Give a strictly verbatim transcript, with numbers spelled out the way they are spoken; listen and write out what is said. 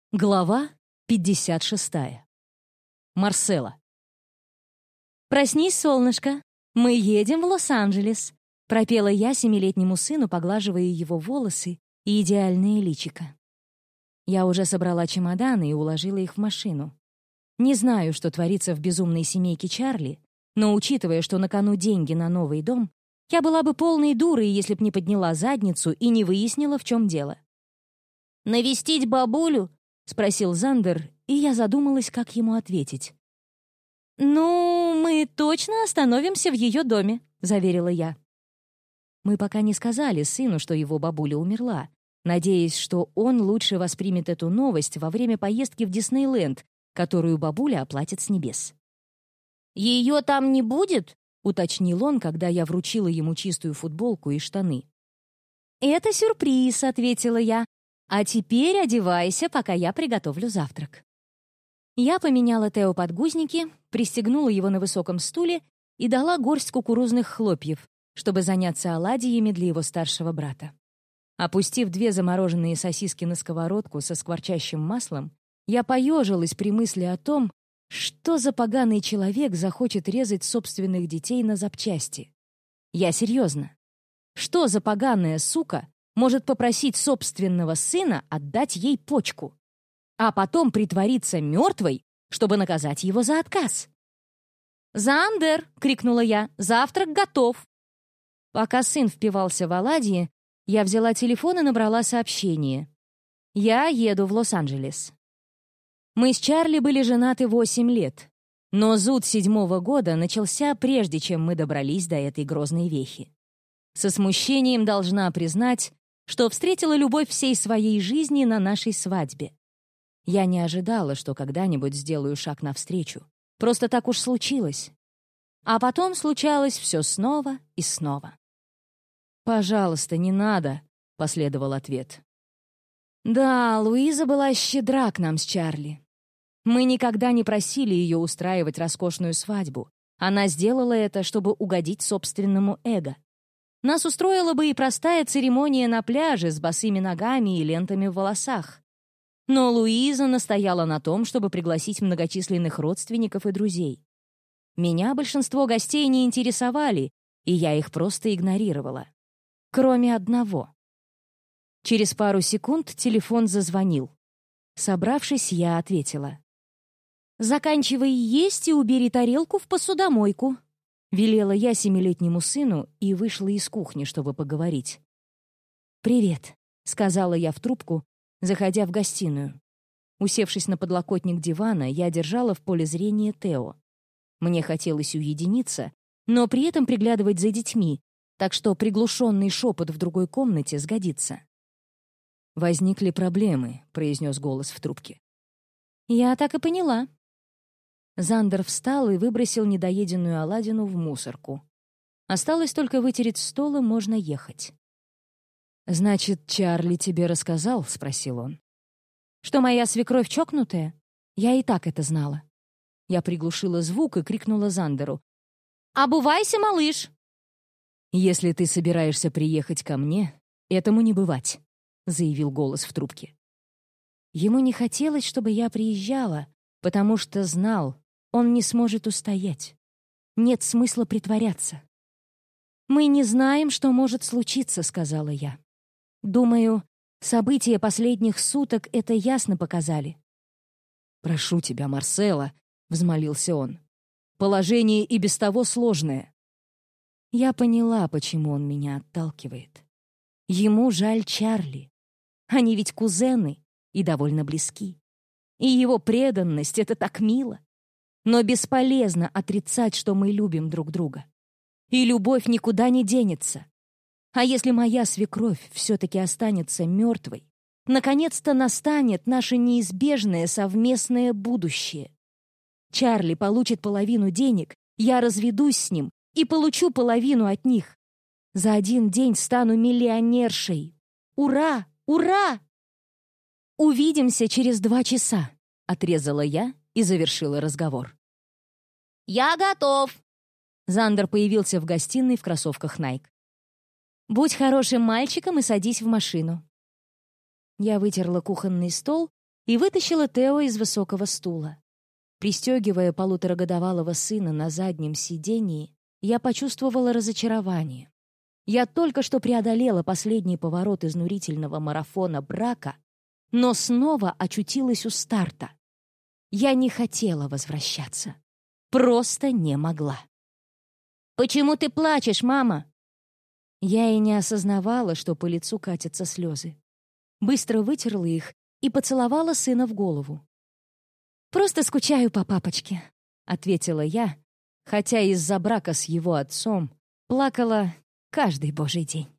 Глава пятьдесят шестая. Марсела. «Проснись, солнышко, мы едем в Лос-Анджелес», — пропела я семилетнему сыну, поглаживая его волосы и идеальное личико. Я уже собрала чемоданы и уложила их в машину. Не знаю, что творится в безумной семейке Чарли, но, учитывая, что на кону деньги на новый дом, я была бы полной дурой, если б не подняла задницу и не выяснила, в чем дело. «Навестить бабулю?» — спросил Зандер, и я задумалась, как ему ответить. «Ну, мы точно остановимся в ее доме», — заверила я. Мы пока не сказали сыну, что его бабуля умерла, надеясь, что он лучше воспримет эту новость во время поездки в Диснейленд, которую бабуля оплатит с небес. «Ее там не будет?» — уточнил он, когда я вручила ему чистую футболку и штаны. «Это сюрприз», — ответила я. «А теперь одевайся, пока я приготовлю завтрак». Я поменяла Тео подгузники, пристегнула его на высоком стуле и дала горсть кукурузных хлопьев, чтобы заняться оладьями для его старшего брата. Опустив две замороженные сосиски на сковородку со скворчащим маслом, я поежилась при мысли о том, что за поганый человек захочет резать собственных детей на запчасти. Я серьезно. Что за поганая сука может попросить собственного сына отдать ей почку, а потом притвориться мертвой, чтобы наказать его за отказ? «Зандер!» — крикнула я. «Завтрак готов!» Пока сын впивался в оладьи, я взяла телефон и набрала сообщение. «Я еду в Лос-Анджелес». Мы с Чарли были женаты восемь лет, но зуд седьмого года начался, прежде чем мы добрались до этой грозной вехи. Со смущением должна признать, что встретила любовь всей своей жизни на нашей свадьбе. Я не ожидала, что когда-нибудь сделаю шаг навстречу. Просто так уж случилось. А потом случалось все снова и снова. «Пожалуйста, не надо», — последовал ответ. Да, Луиза была щедра к нам с Чарли. Мы никогда не просили ее устраивать роскошную свадьбу. Она сделала это, чтобы угодить собственному эго. Нас устроила бы и простая церемония на пляже с босыми ногами и лентами в волосах. Но Луиза настояла на том, чтобы пригласить многочисленных родственников и друзей. Меня большинство гостей не интересовали, и я их просто игнорировала. Кроме одного. Через пару секунд телефон зазвонил. Собравшись, я ответила. «Заканчивай есть и убери тарелку в посудомойку», — велела я семилетнему сыну и вышла из кухни, чтобы поговорить. «Привет», — сказала я в трубку, заходя в гостиную. Усевшись на подлокотник дивана, я держала в поле зрения Тео. Мне хотелось уединиться, но при этом приглядывать за детьми, так что приглушенный шепот в другой комнате сгодится. «Возникли проблемы», — произнес голос в трубке. «Я так и поняла». Зандер встал и выбросил недоеденную оладину в мусорку. Осталось только вытереть стол, и можно ехать. «Значит, Чарли тебе рассказал?» — спросил он. «Что моя свекровь чокнутая? Я и так это знала». Я приглушила звук и крикнула Зандеру. «Обувайся, малыш!» «Если ты собираешься приехать ко мне, этому не бывать», — заявил голос в трубке. Ему не хотелось, чтобы я приезжала, потому что знал, он не сможет устоять. Нет смысла притворяться. «Мы не знаем, что может случиться», — сказала я. «Думаю, события последних суток это ясно показали». «Прошу тебя, Марсела», — взмолился он. «Положение и без того сложное». Я поняла, почему он меня отталкивает. Ему жаль Чарли. Они ведь кузены и довольно близки. И его преданность — это так мило. Но бесполезно отрицать, что мы любим друг друга. И любовь никуда не денется. А если моя свекровь все-таки останется мертвой, наконец-то настанет наше неизбежное совместное будущее. Чарли получит половину денег, я разведусь с ним и получу половину от них. За один день стану миллионершей. Ура! Ура! «Увидимся через два часа», — отрезала я и завершила разговор. «Я готов!» Зандер появился в гостиной в кроссовках Nike. «Будь хорошим мальчиком и садись в машину». Я вытерла кухонный стол и вытащила Тео из высокого стула. Пристегивая полуторагодовалого сына на заднем сидении, я почувствовала разочарование. Я только что преодолела последний поворот изнурительного марафона брака, но снова очутилась у старта. Я не хотела возвращаться. Просто не могла. «Почему ты плачешь, мама?» Я и не осознавала, что по лицу катятся слезы. Быстро вытерла их и поцеловала сына в голову. «Просто скучаю по папочке», — ответила я, хотя из-за брака с его отцом плакала каждый божий день.